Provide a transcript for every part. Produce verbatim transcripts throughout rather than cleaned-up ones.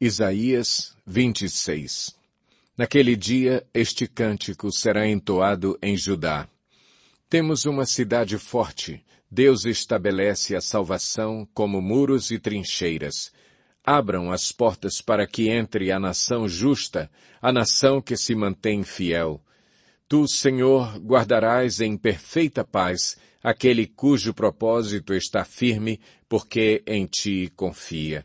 Isaías vinte e seis. Naquele dia, este cântico será entoado em Judá. Temos uma cidade forte. Deus estabelece a salvação como muros e trincheiras. Abram as portas para que entre a nação justa, a nação que se mantém fiel. Tu, Senhor, guardarás em perfeita paz aquele cujo propósito está firme, porque em ti confia.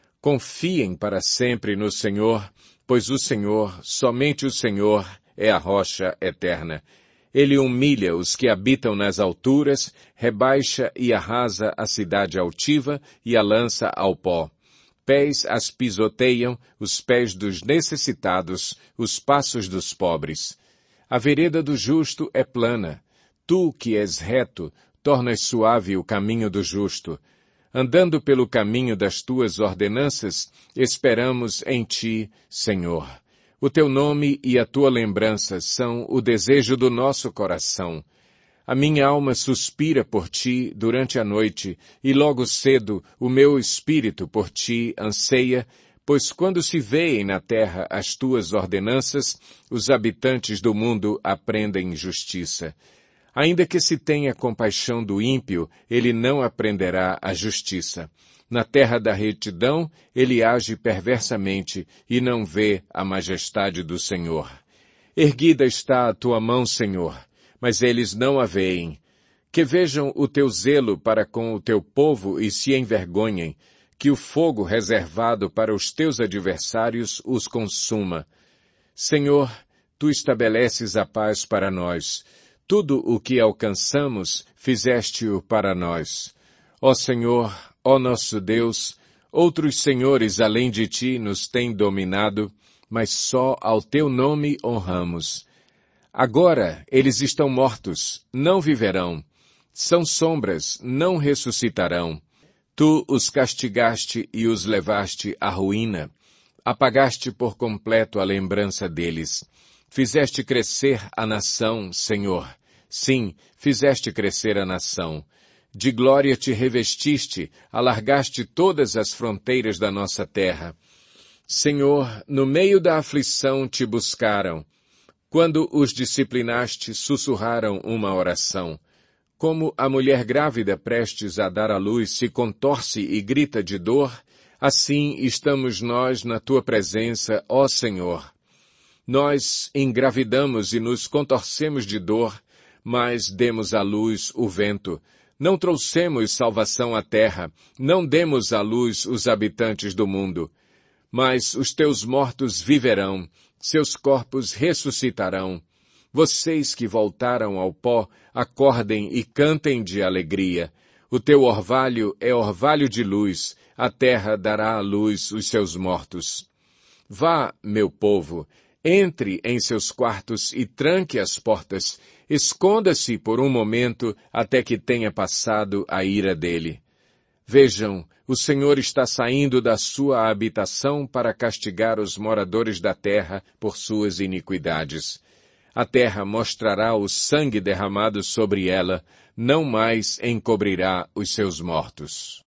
Confiem para sempre no Senhor, pois o Senhor, somente o Senhor, é a rocha eterna. Ele humilha os que habitam nas alturas, rebaixa e arrasa a cidade altiva e a lança ao pó. Pés as pisoteiam, os pés dos necessitados, os passos dos pobres. A vereda do justo é plana. Tu, que és reto, tornas suave o caminho do justo. Andando pelo caminho das tuas ordenanças, esperamos em ti, Senhor. O teu nome e a tua lembrança são o desejo do nosso coração. A minha alma suspira por ti durante a noite, e logo cedo o meu espírito por ti anseia, pois quando se veem na terra as tuas ordenanças, os habitantes do mundo aprendem justiça. Ainda que se tenha compaixão do ímpio, ele não aprenderá a justiça. Na terra da retidão, ele age perversamente e não vê a majestade do Senhor. Erguida está a tua mão, Senhor, mas eles não a veem. Que vejam o teu zelo para com o teu povo e se envergonhem, que o fogo reservado para os teus adversários os consuma. Senhor, tu estabeleces a paz para nós. Tudo o que alcançamos, fizeste-o para nós. Ó Senhor, ó nosso Deus, outros senhores além de ti nos têm dominado, mas só ao teu nome honramos. Agora eles estão mortos, não viverão. São sombras, não ressuscitarão. Tu os castigaste e os levaste à ruína. Apagaste por completo a lembrança deles. Fizeste crescer a nação, Senhor. Sim, fizeste crescer a nação. De glória te revestiste, alargaste todas as fronteiras da nossa terra. Senhor, no meio da aflição te buscaram. Quando os disciplinaste, sussurraram uma oração. Como a mulher grávida prestes a dar à luz se contorce e grita de dor, assim estamos nós na tua presença, ó Senhor. Nós engravidamos e nos contorcemos de dor, mas demos à luz o vento. Não trouxemos salvação à terra, não demos à luz os habitantes do mundo. Mas os teus mortos viverão, seus corpos ressuscitarão. Vocês que voltaram ao pó, acordem e cantem de alegria. O teu orvalho é orvalho de luz, a terra dará à luz os seus mortos. Vá, meu povo, entre em seus quartos e tranque as portas, esconda-se por um momento até que tenha passado a ira dele. Vejam, o Senhor está saindo da sua habitação para castigar os moradores da terra por suas iniquidades. A terra mostrará o sangue derramado sobre ela, não mais encobrirá os seus mortos.